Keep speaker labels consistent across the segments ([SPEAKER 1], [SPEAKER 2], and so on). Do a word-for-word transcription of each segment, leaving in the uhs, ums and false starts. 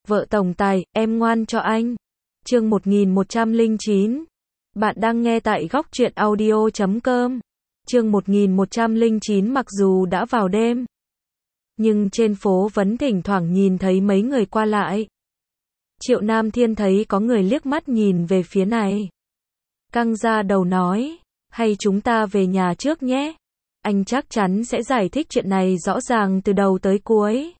[SPEAKER 1] Vợ tổng tài, em ngoan cho anh. Chương một nghìn một trăm lẻ chín. Bạn đang nghe tại góc truyện audio chấm com. Chương một nghìn một trăm lẻ chín. Mặc dù đã vào đêm, nhưng trên phố vẫn thỉnh thoảng nhìn thấy mấy người qua lại. Triệu Nam Thiên thấy có người liếc mắt nhìn về phía này, căng ra đầu nói, hay chúng ta về nhà trước nhé. Anh chắc chắn sẽ giải thích chuyện này rõ ràng từ đầu tới cuối.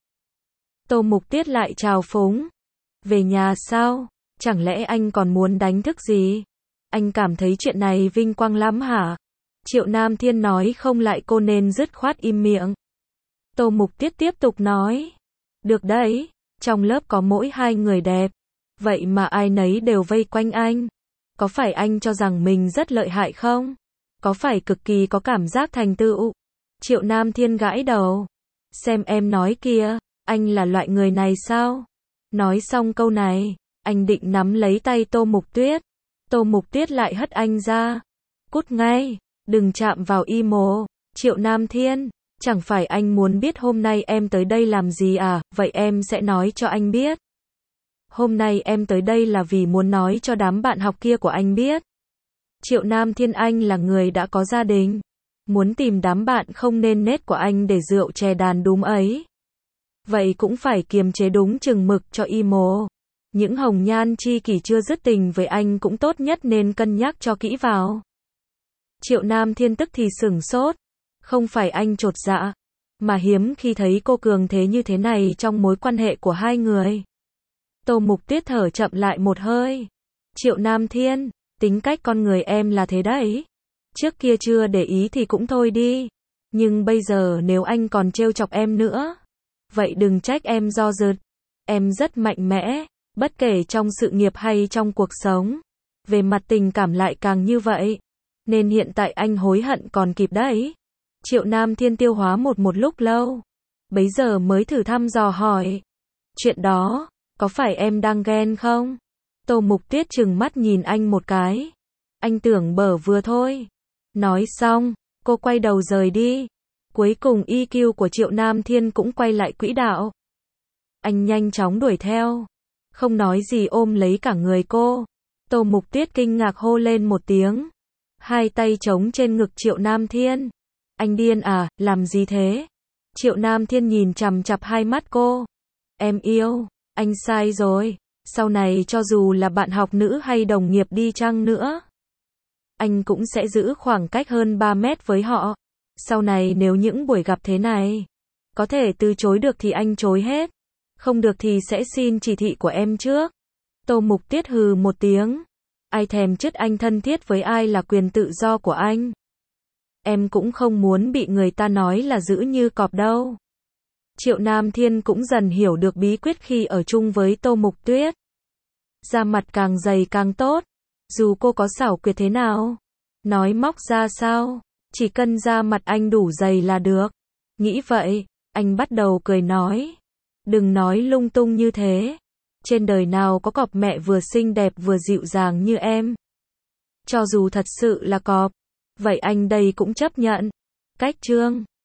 [SPEAKER 1] Tô Mục Tuyết lại chào phúng. Về nhà sao? Chẳng lẽ anh còn muốn đánh thức gì? Anh cảm thấy chuyện này vinh quang lắm hả? Triệu Nam Thiên nói không lại cô nên dứt khoát im miệng. Tô Mục Tuyết tiếp tục nói. Được đấy, trong lớp có mỗi hai người đẹp. Vậy mà ai nấy đều vây quanh anh. Có phải anh cho rằng mình rất lợi hại không? Có phải cực kỳ có cảm giác thành tựu? Triệu Nam Thiên gãi đầu. Xem em nói kìa, anh là loại người này sao? Nói xong câu này, anh định nắm lấy tay Tô Mục Tuyết. Tô Mục Tuyết lại hất anh ra. Cút ngay, đừng chạm vào y mồ. Triệu Nam Thiên, chẳng phải anh muốn biết hôm nay em tới đây làm gì à? Vậy em sẽ nói cho anh biết. Hôm nay em tới đây là vì muốn nói cho đám bạn học kia của anh biết. Triệu Nam Thiên, anh là người đã có gia đình. Muốn tìm đám bạn không nên nết của anh để rượu chè đàn đúng ấy. Vậy cũng phải kiềm chế đúng chừng mực cho y mồ. Những hồng nhan chi kỷ chưa dứt tình với anh cũng tốt nhất nên cân nhắc cho kỹ vào. Triệu Nam Thiên tức thì sửng sốt. Không phải anh chột dạ, mà hiếm khi thấy cô cường thế như thế này trong mối quan hệ của hai người. Tô Mục Tuyết thở chậm lại một hơi. Triệu Nam Thiên, tính cách con người em là thế đấy. Trước kia chưa để ý thì cũng thôi đi. Nhưng bây giờ nếu anh còn trêu chọc em nữa, vậy đừng trách em do dự. Em rất mạnh mẽ, bất kể trong sự nghiệp hay trong cuộc sống. Về mặt tình cảm lại càng như vậy. Nên hiện tại anh hối hận còn kịp đấy. Triệu Nam Thiên tiêu hóa một một lúc lâu. Bấy giờ mới thử thăm dò hỏi. Chuyện đó, có phải em đang ghen không? Tô Mục Tuyết trừng mắt nhìn anh một cái. Anh tưởng bở vừa thôi. Nói xong, cô quay đầu rời đi. Cuối cùng i kiu của Triệu Nam Thiên cũng quay lại quỹ đạo. Anh nhanh chóng đuổi theo. Không nói gì ôm lấy cả người cô. Tô Mục Tuyết kinh ngạc hô lên một tiếng. Hai tay trống trên ngực Triệu Nam Thiên. Anh điên à, làm gì thế? Triệu Nam Thiên nhìn chằm chằm hai mắt cô. Em yêu, anh sai rồi. Sau này cho dù là bạn học nữ hay đồng nghiệp đi chăng nữa, anh cũng sẽ giữ khoảng cách hơn ba mét với họ. Sau này nếu những buổi gặp thế này, có thể từ chối được thì anh chối hết. Không được thì sẽ xin chỉ thị của em trước. Tô Mục Tuyết hừ một tiếng. Ai thèm chứt, anh thân thiết với ai là quyền tự do của anh. Em cũng không muốn bị người ta nói là dữ như cọp đâu. Triệu Nam Thiên cũng dần hiểu được bí quyết khi ở chung với Tô Mục Tuyết. Da mặt càng dày càng tốt. Dù cô có xảo quyệt thế nào, nói móc ra sao, chỉ cần da mặt anh đủ dày là được. Nghĩ vậy, anh bắt đầu cười nói. Đừng nói lung tung như thế. Trên đời nào có cọp mẹ vừa xinh đẹp vừa dịu dàng như em. Cho dù thật sự là cọp, vậy anh đây cũng chấp nhận. Cách chương